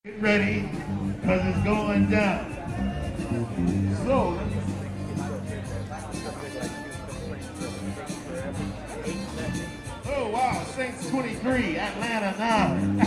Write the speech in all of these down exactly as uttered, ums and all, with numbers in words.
Get ready, because it's going down. So, oh wow, Saints twenty-three, Atlanta nine.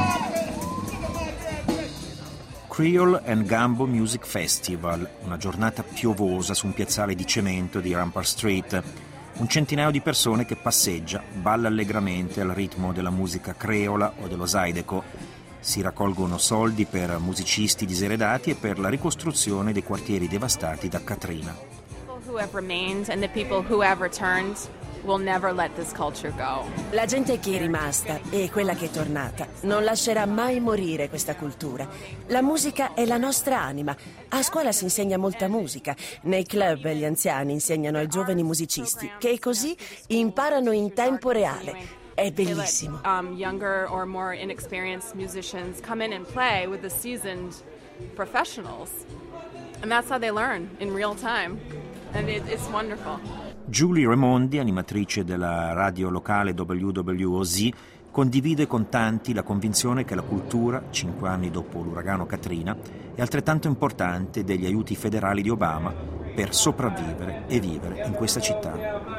Creole and Gumbo Music Festival, una giornata piovosa su un piazzale di cemento di Rampart Street. Un centinaio di persone che passeggia, balla allegramente al ritmo della musica creola o dello zydeco. Si raccolgono soldi per musicisti diseredati e per la ricostruzione dei quartieri devastati da Katrina. Who have remained and the people who have returned will never let this culture go. La gente che è rimasta e quella che è tornata non lascerà mai morire questa cultura. La musica è la nostra anima. A scuola si insegna molta musica. Nei club gli anziani insegnano ai giovani musicisti che così imparano in tempo reale. È bellissimo. Um, younger or more inexperienced musicians come in and play with the seasoned professionals. And that's how they learn in real time. And it, it's wonderful. Julie Raimondi, animatrice della radio locale W W O Z, condivide con tanti la convinzione che la cultura, cinque anni dopo l'uragano Katrina, è altrettanto importante degli aiuti federali di Obama per sopravvivere e vivere in questa città.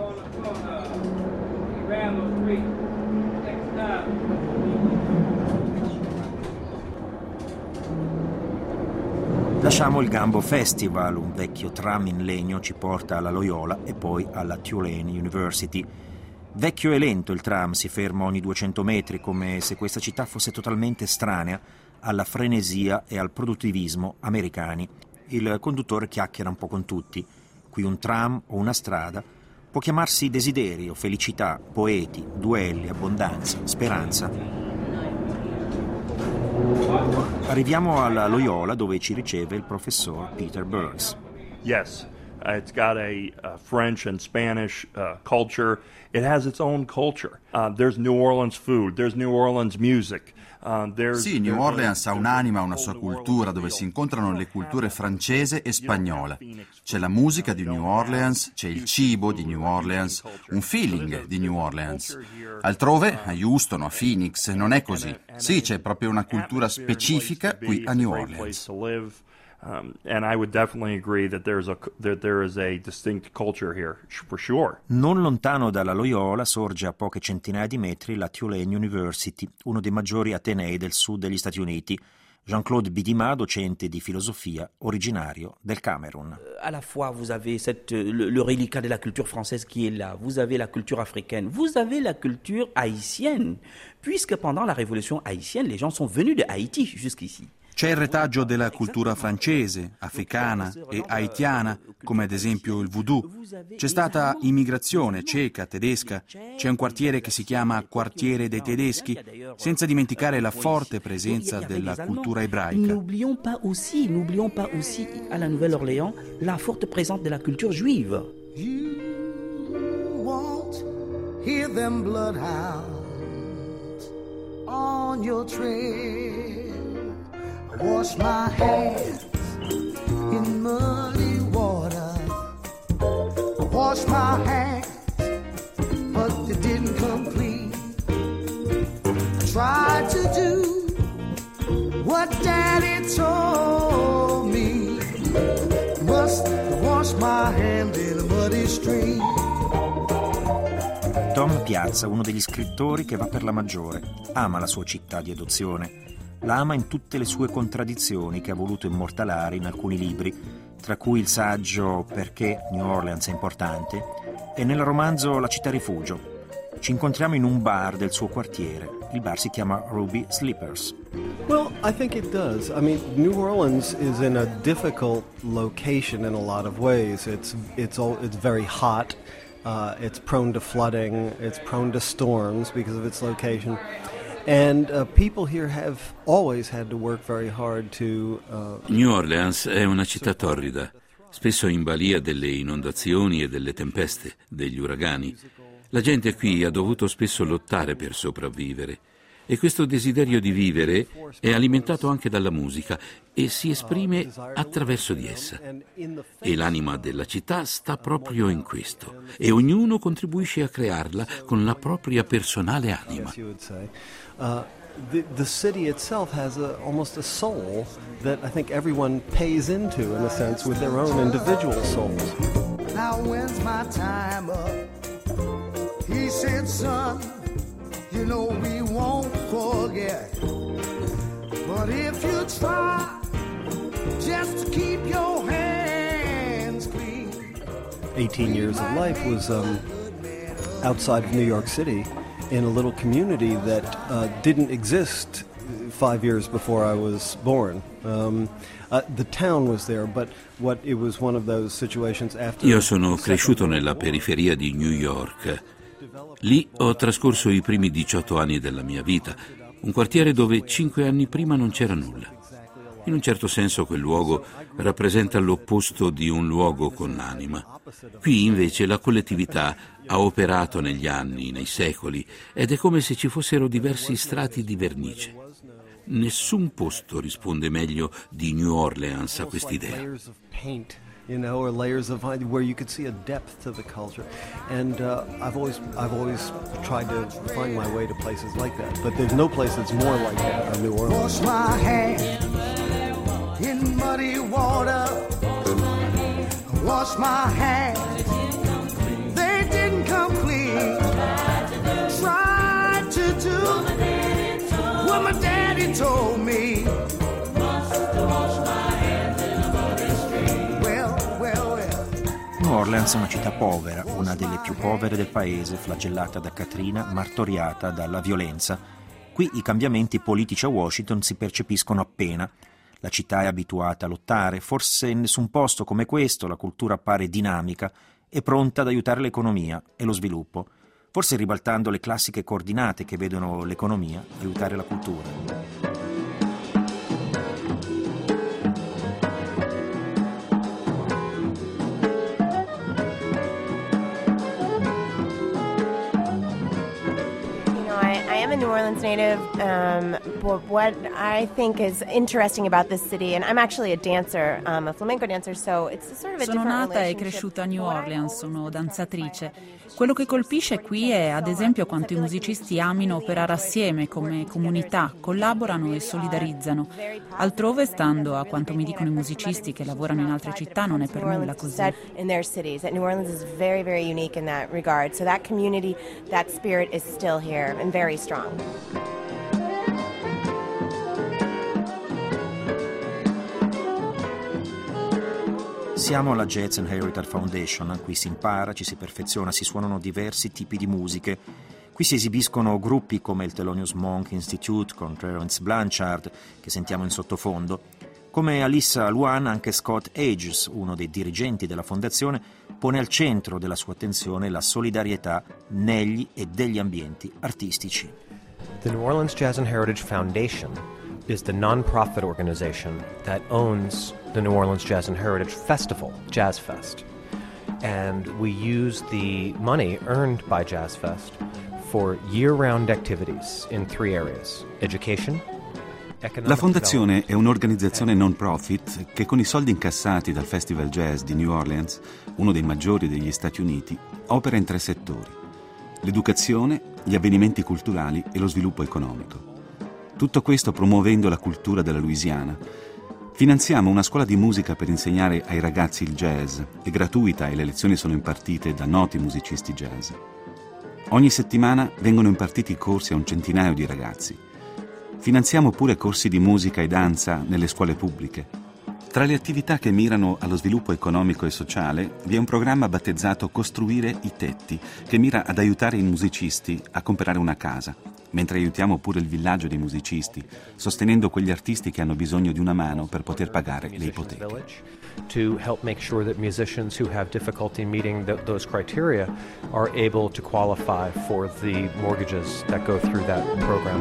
Lasciamo il Gumbo Festival, un vecchio tram in legno ci porta alla Loyola e poi alla Tulane University. Vecchio e lento il tram, si ferma ogni duecento metri, come se questa città fosse totalmente estranea alla frenesia e al produttivismo americani. Il conduttore chiacchiera un po' con tutti. Qui un tram o una strada può chiamarsi desiderio, felicità, poeti, duelli, abbondanza, speranza. Arriviamo alla Loyola dove ci riceve il professor Peter Burns. Yes, uh, it's got a uh, French and Spanish uh, culture. It has its own culture. Uh, there's New Orleans food, there's New Orleans music. Uh, there's, sì, New Orleans ha un'anima, una sua cultura dove si incontrano le culture francese e spagnola. C'è la musica di New Orleans, c'è il cibo di New Orleans, un feeling di New Orleans. Altrove, a Houston o a Phoenix, non è così. Sì, c'è proprio una cultura specifica qui a New Orleans. Um, and I would definitely agree that there's a that there is a distinct culture here, for sure. Non lontano dalla Loyola sorge a poche centinaia di metri la Tulane University, uno dei maggiori atenei del sud degli Stati Uniti. Jean-Claude Bidima, docente di filosofia, originario del Camerun. À la fois, vous avez cette, le, le reliquat de la culture française qui est là, vous avez la culture africaine, vous avez la culture haïtienne, puisque pendant la révolution haïtienne, les gens sont venus de Haïti jusqu'ici. C'è il retaggio della cultura francese, africana e haitiana, come ad esempio il voodoo. C'è stata immigrazione ceca, tedesca, c'è un quartiere che si chiama Quartiere dei Tedeschi, senza dimenticare la forte presenza della cultura ebraica. N'oublions pas aussi, n'oublions pas aussi à la Nouvelle-Orléans la forte présence de la culture juive. You won't hear them bloodhounds on your trail. Wash my hands in muddy water. Wash my hands, but they didn't come clean. I tried to do what Daddy told me. Must wash my hands in a muddy stream. Tom Piazza, uno degli scrittori che va per la maggiore, ama la sua città di adozione. La ama in tutte le sue contraddizioni che ha voluto immortalare in alcuni libri, tra cui il saggio Perché New Orleans è importante e nel romanzo La città rifugio. Ci incontriamo in un bar del suo quartiere. Il bar si chiama Ruby Slippers. Well, I think it does. I mean, New Orleans is in a difficult location in a lot of ways. It's it's all it's very hot. Uh, it's prone to flooding. It's prone to storms because of its location. And uh, people here have always had to work very hard to uh... New Orleans è una città torrida, spesso in balia delle inondazioni e delle tempeste, degli uragani. La gente qui ha dovuto spesso lottare per sopravvivere e questo desiderio di vivere è alimentato anche dalla musica e si esprime attraverso di essa. E l'anima della città sta proprio in questo e ognuno contribuisce a crearla con la propria personale anima. Uh, the, the city itself has a, almost a soul that I think everyone pays into, in a sense, with their own individual souls. Now when's my time up? He said, son, you know we won't forget. But if you try just to keep your hands clean. eighteen years of life was um, outside of New York City in a little community that uh, didn't exist five years before I was born. Um, uh, the town was there, but what it was one of those situations after. Io sono cresciuto nella periferia di New York. Lì ho trascorso i primi diciotto anni della mia vita, un quartiere dove cinque anni prima non c'era nulla. In un certo senso quel luogo rappresenta l'opposto di un luogo con anima. Qui invece la collettività ha operato negli anni, nei secoli, ed è come se ci fossero diversi strati di vernice. Nessun posto risponde meglio di New Orleans a quest'idea. You know, or layers of where you could see a depth to the culture, and uh, I've always, I've always tried to find my way to places like that. But there's no place that's more like that than New Orleans. Wash my hands in muddy water. Wash my hands, they didn't come clean. Tried to do what my daddy told me. New Orleans è una città povera, una delle più povere del paese, flagellata da Katrina, martoriata dalla violenza. Qui i cambiamenti politici a Washington si percepiscono appena. La città è abituata a lottare, forse in nessun posto come questo la cultura appare dinamica e pronta ad aiutare l'economia e lo sviluppo, forse ribaltando le classiche coordinate che vedono l'economia aiutare la cultura. New Orleans native, um, but what I think is interesting about this city, and I'm actually a dancer, um, a flamenco dancer, so it's sort of a Sono different nata e relationship. cresciuta a New Orleans, sono danzatrice. Quello che colpisce qui è, ad esempio, quanto i musicisti amino operare assieme come comunità, collaborano e solidarizzano. Altrove, stando a quanto mi dicono i musicisti che lavorano in altre città, non è per nulla così. In their cities, that New Orleans is very, very unique in that regard. So that community, that spirit is still here and very strong. Siamo alla Jazz and Heritage Foundation, qui si impara, ci si perfeziona, si suonano diversi tipi di musiche. Qui si esibiscono gruppi come il Thelonious Monk Institute con Terence Blanchard, che sentiamo in sottofondo. Come Alyssa Luan, anche Scott Ages, uno dei dirigenti della fondazione, pone al centro della sua attenzione la solidarietà negli e degli ambienti artistici. The New Orleans Jazz and Heritage Foundation is the non-profit organization that owns the New Orleans Jazz and Heritage Festival, Jazz Fest. And we use the money earned by Jazz Fest for year-round activities in three areas: education. La fondazione è un'organizzazione non-profit che con i soldi incassati dal Festival Jazz di New Orleans, uno dei maggiori degli Stati Uniti, opera in tre settori: l'educazione, gli avvenimenti culturali e lo sviluppo economico. Tutto questo promuovendo la cultura della Louisiana. Finanziamo una scuola di musica per insegnare ai ragazzi il jazz, è gratuita e le lezioni sono impartite da noti musicisti jazz. Ogni settimana vengono impartiti corsi a un centinaio di ragazzi. Finanziamo pure corsi di musica e danza nelle scuole pubbliche. Tra le attività che mirano allo sviluppo economico e sociale vi è un programma battezzato Costruire i tetti, che mira ad aiutare i musicisti a comprare una casa, mentre aiutiamo pure il villaggio dei musicisti, sostenendo quegli artisti che hanno bisogno di una mano per poter pagare le ipoteche. To help make sure that musicians who have difficulty meeting the, those criteria are able to qualify for the mortgages that go through that program.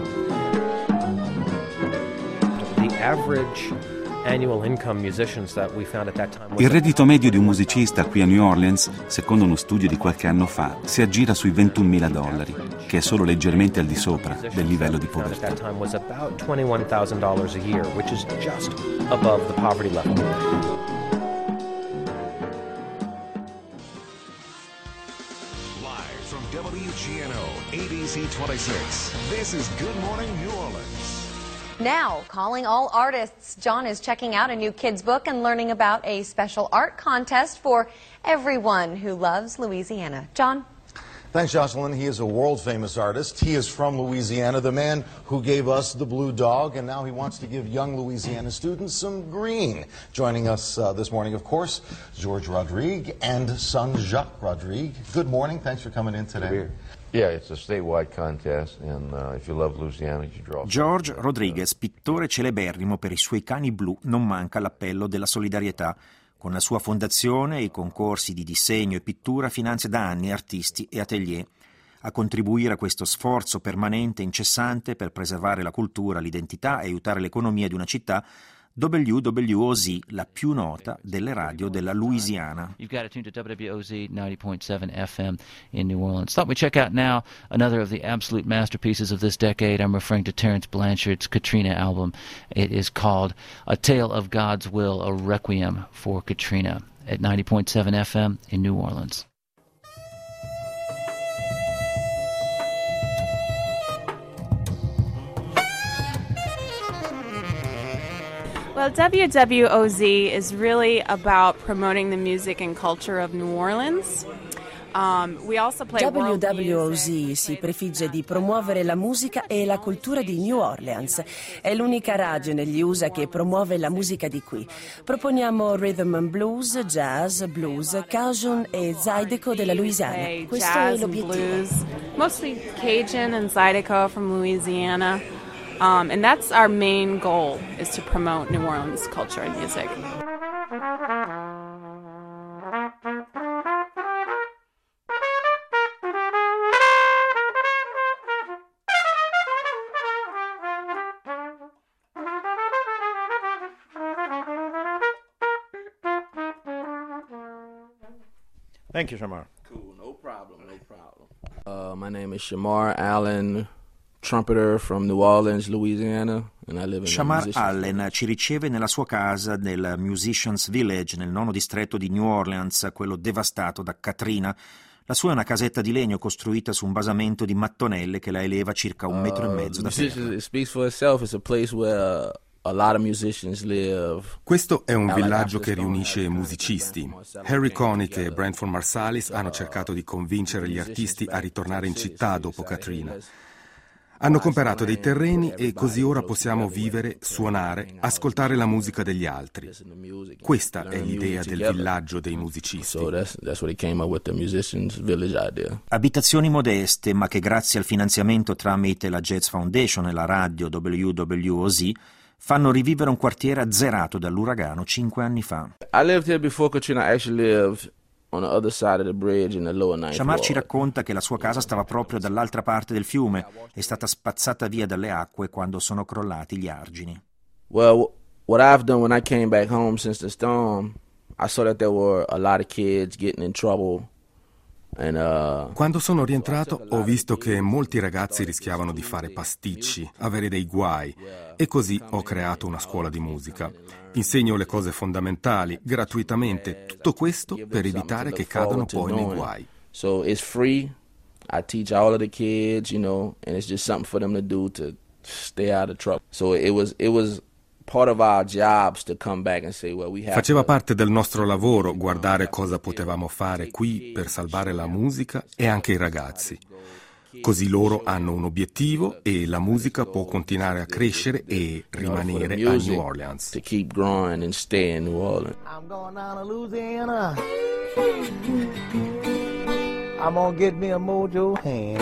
The average annual income musicians that we found at that time was Il reddito medio di un musicista qui a New Orleans, secondo uno studio di qualche anno fa, si aggira sui ventunomila dollari, che è solo leggermente al di sopra del livello di povertà. at that time was about twenty-one thousand dollars a year, which is just above the poverty level. W G N O, A B C twenty-six. This is Good Morning New Orleans. Now, calling all artists, John is checking out a new kids' book and learning about a special art contest for everyone who loves Louisiana. John? Thanks, Jocelyn. He is a world-famous artist. He is from Louisiana, the man who gave us the blue dog, and now he wants to give young Louisiana students some green. Joining us uh, this morning, of course, George Rodrigue and son Jacques Rodrigue. Good morning. Thanks for coming in today. Yeah, it's a statewide contest, and uh, if you love Louisiana, you draw. George Rodriguez, pittore celeberrimo per i suoi cani blu, non manca l'appello della solidarietà. Con la sua fondazione e i concorsi di disegno e pittura finanzia da anni artisti e atelier. A contribuire a questo sforzo permanente e incessante per preservare la cultura, l'identità e aiutare l'economia di una città, W W O Z, la più nota delle radio della Louisiana. You've got it tuned to W W O Z ninety point seven F M in New Orleans. Thought we'd check out now another of the absolute masterpieces of this decade. I'm referring to Terence Blanchard's Katrina album. It is called A Tale of God's Will, a Requiem for Katrina at ninety point seven F M in New Orleans. Well, W W O Z is really about promoting the music and culture of New Orleans. Um, we also play W W O Z si prefigge di promuovere la musica e la cultura di New Orleans. È l'unica radio negli U S A che promuove la musica di qui. Proponiamo rhythm and blues, jazz, blues, cajun e zydeco della Louisiana. Questo è l'obiettivo. Mostly Cajun and zydeco from Louisiana. Um, and that's our main goal, is to promote New Orleans culture and music. Thank you, Shamar. Cool, no problem, no problem. Uh, my name is Shamar Allen, trumpeter from New Orleans, Louisiana, and I live in Shamar Allen ci riceve nella sua casa nel Musicians Village, nel nono distretto di New Orleans, quello devastato da Katrina. La sua è una casetta di legno costruita su un basamento di mattonelle che la eleva circa un metro e mezzo da terra. It speaks for itself. It's a place where a lot of musicians live. Questo è un villaggio che riunisce musicisti. Harry Connick e Branford Marsalis hanno cercato di convincere gli artisti a ritornare in città dopo Katrina. Hanno comprato dei terreni e così ora possiamo vivere, suonare, ascoltare la musica degli altri. Questa è l'idea del villaggio dei musicisti. Abitazioni modeste, ma che grazie al finanziamento tramite la Jazz Foundation e la radio W W O Z fanno rivivere un quartiere azzerato dall'uragano cinque anni fa. I lived here before Katrina. I actually lived on the other side of the bridge in the lower ninth Shamar ward. ci racconta che la sua casa stava proprio dall'altra parte del fiume, è stata spazzata via dalle acque quando sono crollati gli argini. Well, what I've done when I came back home since the storm, I saw that there were a lot of kids getting in trouble. And, uh, Quando sono rientrato ho visto che molti ragazzi rischiavano di fare pasticci, avere dei guai, e così ho creato una scuola di musica. Insegno le cose fondamentali, gratuitamente, tutto questo per evitare che cadano poi nei guai. So it's free. I teach all of the kids, you know, and it's just something for them to do to stay out of trouble. So it was it was part of our jobs to come back and say, well, we have Faceva to... parte del nostro lavoro guardare cosa potevamo fare qui per salvare la musica e anche i ragazzi. Così loro hanno un obiettivo e la musica può continuare a crescere e rimanere a New Orleans. To keep growing and stay in New Orleans. I'm going down to Louisiana. I'm gonna get me a mojo hand.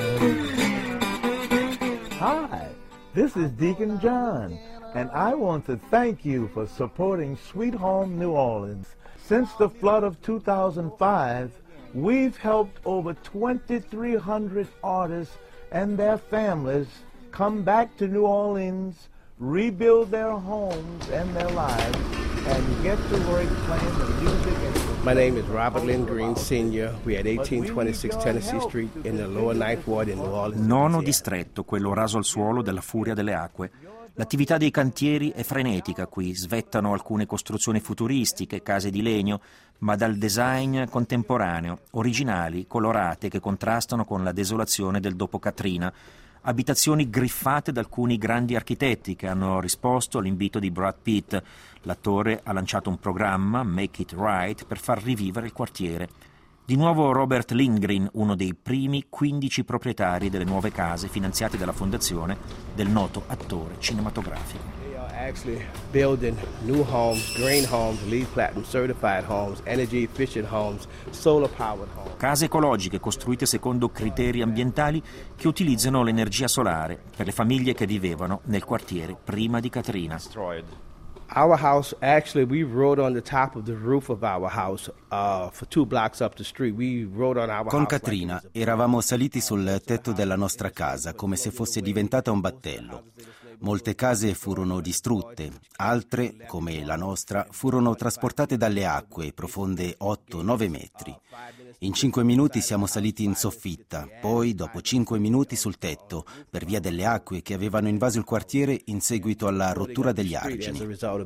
Hi, this is Deacon John, and I want to thank you for supporting Sweet Home New Orleans. Since the flood of two thousand five, we've helped over twenty-three hundred artists and their families come back to New Orleans, rebuild their homes and their lives, and get to work playing the music and... My name is Robert Lynn Green, Senior We're at eighteen twenty-six Tennessee Street in the lower ninth ward in New Orleans. Nono distretto, quello raso al suolo della furia delle acque. L'attività dei cantieri è frenetica qui, svettano alcune costruzioni futuristiche, case di legno, ma dal design contemporaneo, originali, colorate, che contrastano con la desolazione del dopo Katrina. Abitazioni griffate da alcuni grandi architetti che hanno risposto all'invito di Brad Pitt. L'attore ha lanciato un programma, Make It Right, per far rivivere il quartiere. Di nuovo Robert Lindgren, uno dei primi quindici proprietari delle nuove case finanziate dalla fondazione del noto attore cinematografico. They are actually building new homes, green homes, LEED Platinum certified homes, energy efficient homes, solar powered homes. Case ecologiche costruite secondo criteri ambientali che utilizzano l'energia solare per le famiglie che vivevano nel quartiere prima di Katrina. Our house, actually, we rode on the top of the roof of our house uh, for two blocks up the street. We rode on our Con Katrina eravamo saliti sul tetto della nostra casa come se fosse diventata un battello. Molte case furono distrutte, altre, come la nostra, furono trasportate dalle acque profonde otto nove metri. In cinque minuti siamo saliti in soffitta, poi dopo cinque minuti sul tetto, per via delle acque che avevano invaso il quartiere in seguito alla rottura degli argini.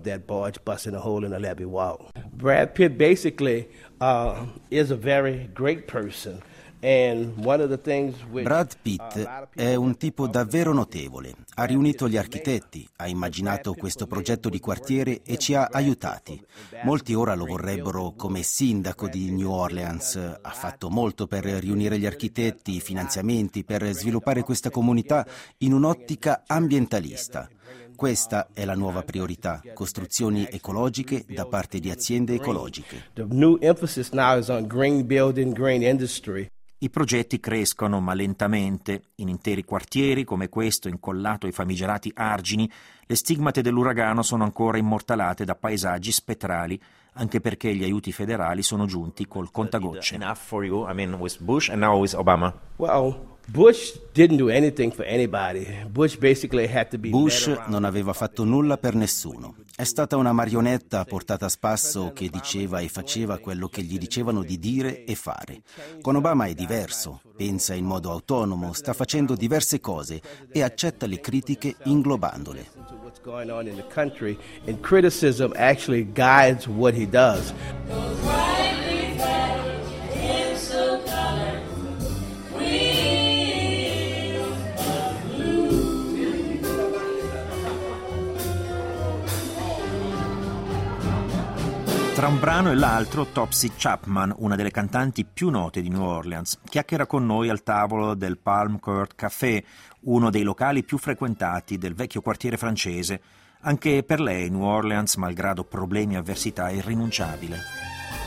Brad Pitt basically uh, is a very great person. Brad Pitt è un tipo davvero notevole. Ha riunito gli architetti, ha immaginato questo progetto di quartiere e ci ha aiutati. Molti ora lo vorrebbero come sindaco di New Orleans. Ha fatto molto per riunire gli architetti, i finanziamenti, per sviluppare questa comunità in un'ottica ambientalista. Questa è la nuova priorità, costruzioni ecologiche da parte di aziende ecologiche. The new emphasis now is on green building, green industry. I progetti crescono ma lentamente. In interi quartieri come questo incollato ai famigerati argini, le stigmate dell'uragano sono ancora immortalate da paesaggi spettrali, anche perché gli aiuti federali sono giunti col contagocce. Well, Bush didn't do anything for anybody. Bush basically had to be Bush non aveva fatto nulla per nessuno. È stata una marionetta portata a spasso che diceva e faceva quello che gli dicevano di dire e fare. Con Obama è diverso, pensa in modo autonomo, sta facendo diverse cose e accetta le critiche inglobandole. What's going on in the country, and criticism actually guides what he does. Tra un brano e l'altro, Topsy Chapman, una delle cantanti più note di New Orleans, chiacchiera con noi al tavolo del Palm Court Café, uno dei locali più frequentati del vecchio quartiere francese. Anche per lei New Orleans, malgrado problemi e avversità, è irrinunciabile.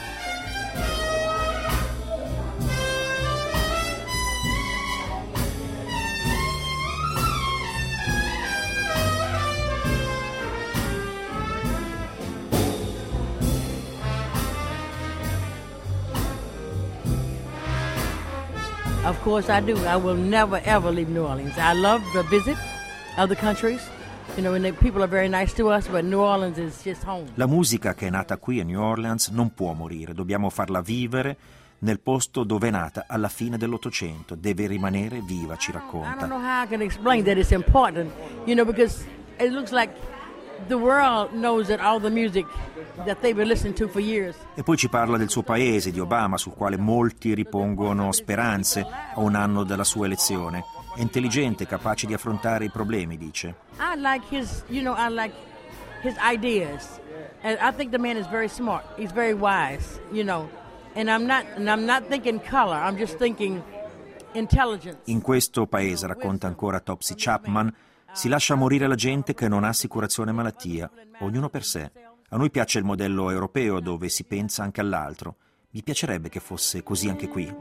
Of course I do. I will never ever leave New Orleans. I love the visit other countries. You know, and the people are very nice to us, but New Orleans is just home. La musica che è nata qui a New Orleans non può morire, dobbiamo farla vivere nel posto dove è nata alla fine dell'Ottocento, deve rimanere viva, ci racconta. I don't know how I can explain that it's important, you know, because it looks like the world knows that all the music that they've been listening to for years. E poi ci parla del suo paese, di Obama, sul quale molti ripongono speranze a un anno dalla sua elezione. È intelligente, capace di affrontare i problemi, dice. I like his, you know, I like his ideas. And I think the man is very smart. He's very wise, you know. And I'm not and I'm not thinking color, I'm just thinking intelligence. In questo paese, racconta ancora Topsy Chapman, si lascia morire la gente che non ha assicurazione malattia, ognuno per sé. A noi piace il modello europeo dove si pensa anche all'altro. Mi piacerebbe che fosse così anche qui.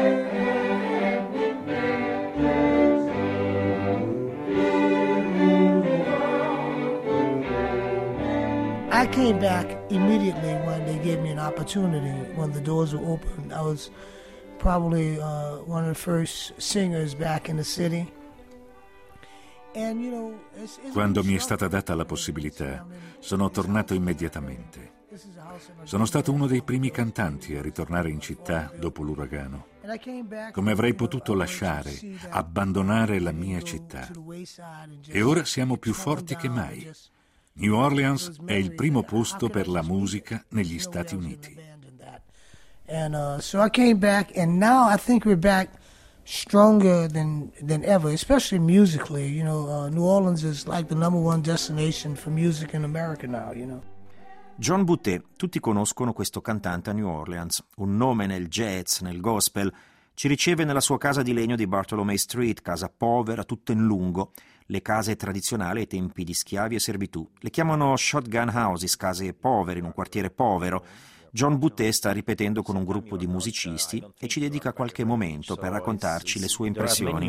Thank you. came back immediately when they gave me an opportunity, when the doors were open. I was probably uh, one of the first singers back in the city. And, you know, it's, it's Quando mi è stata data la possibilità, sono tornato immediatamente. Sono stato uno dei primi cantanti a ritornare in città dopo l'uragano. Come avrei potuto lasciare, abbandonare la mia città? E ora siamo più forti che mai. New Orleans è il primo posto per la musica negli Stati Uniti. And uh, so I came back, and now I think we're back stronger than than ever, especially musically. You know, uh, New Orleans is like the number one destination for music in America now, you know. John Boutet, tutti conoscono questo cantante a New Orleans, un nome nel jazz, nel gospel. Ci riceve nella sua casa di legno di Bartolomé Street, casa povera, tutta in lungo, le case tradizionali ai tempi di schiavi e servitù. Le chiamano shotgun houses, case povere in un quartiere povero. John Boutet sta ripetendo con un gruppo di musicisti e ci dedica qualche momento per raccontarci le sue impressioni.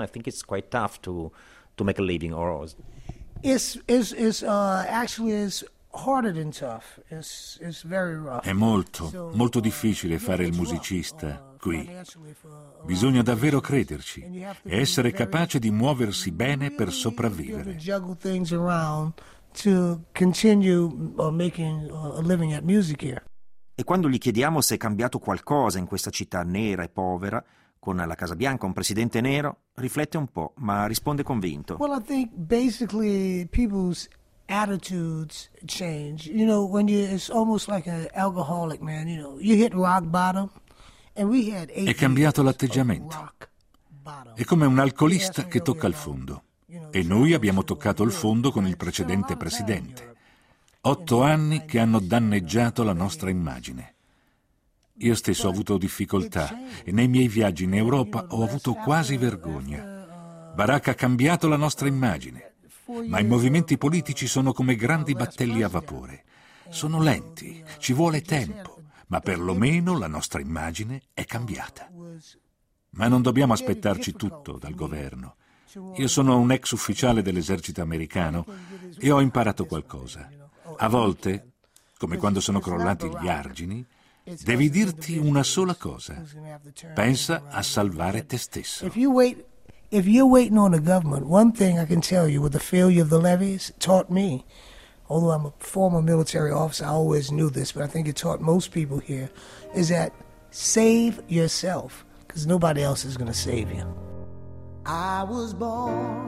It's, it's, it's, uh, actually it's harder than tough. It's, it's very rough. È molto, molto difficile fare il musicista qui. Bisogna davvero crederci e essere capace di muoversi bene per sopravvivere. Juggle things around to continue uh, making uh, a living at music here. E quando gli chiediamo se è cambiato qualcosa in questa città nera e povera, con la Casa Bianca, un presidente nero, riflette un po', ma risponde convinto. Well, I think basically people's attitudes change. You know, when you, it's almost like an alcoholic, man, you know, you hit rock bottom, and we had eight È cambiato l'atteggiamento. È come un alcolista che tocca il fondo. E noi abbiamo toccato il fondo con il precedente presidente. Otto anni che hanno danneggiato la nostra immagine. Io stesso ho avuto difficoltà e nei miei viaggi in Europa ho avuto quasi vergogna. Barack ha cambiato la nostra immagine. Ma i movimenti politici sono come grandi battelli a vapore. Sono lenti, ci vuole tempo, ma perlomeno la nostra immagine è cambiata. Ma non dobbiamo aspettarci tutto dal governo. Io sono un ex ufficiale dell'esercito americano e ho imparato qualcosa. A volte, come quando sono crollati gli argini, devi dirti una sola cosa. Pensa a salvare te stesso. If you're waiting on the government, one thing I can tell you with the failure of the levees taught me, although I'm a former military officer, I always knew this, but I think it taught most people here, is that save yourself, because nobody else is going to save you. I was born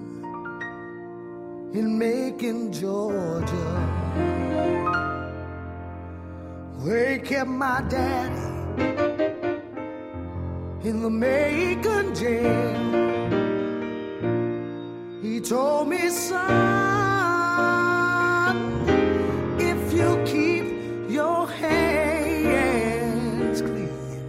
in Macon, Georgia. They kept my daddy in the Macon jail. He told me, son, if you keep your hands clean,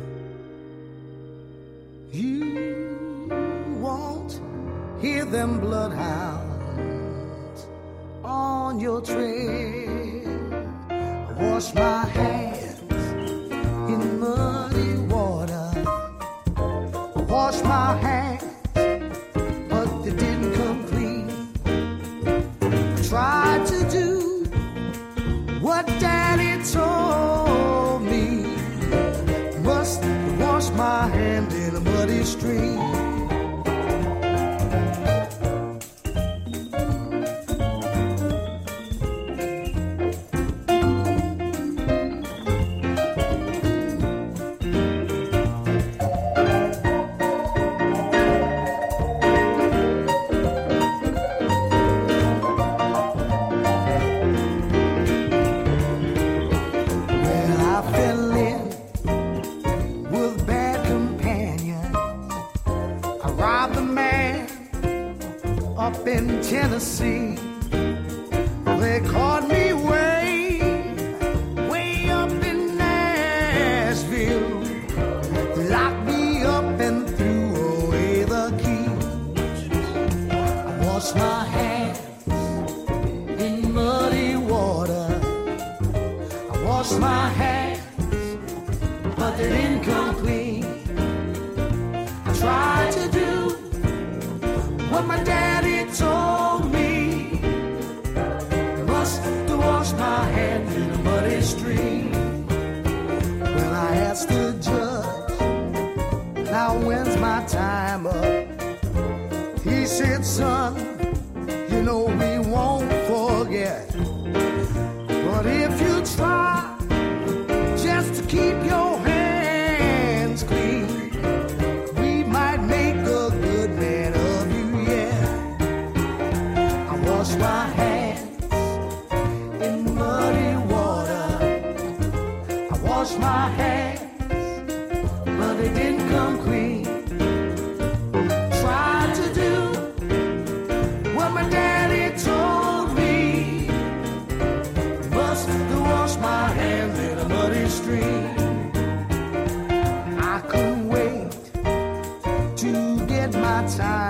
you won't hear them bloodhounds on your trail. I wash my hands in muddy water. I wash my hands, but they didn't come clean. I tried to do what Daddy told me. Must wash my hand in a muddy stream. Tennessee, they caught me way, way up in Nashville. They locked me up and threw away the keys. I washed my hands in muddy water. I washed my hands, but they didn't come clean. I tried to do what my daddy told me. my time up. He said, son, you know we won't forget. But if you try just to keep your hands clean, we might make a good man of you, yeah. I wash my hands in muddy water. I wash my hands, but they didn't come clean. Tried to do what my daddy told me, must to wash my hands in a muddy stream. I couldn't wait to get my time.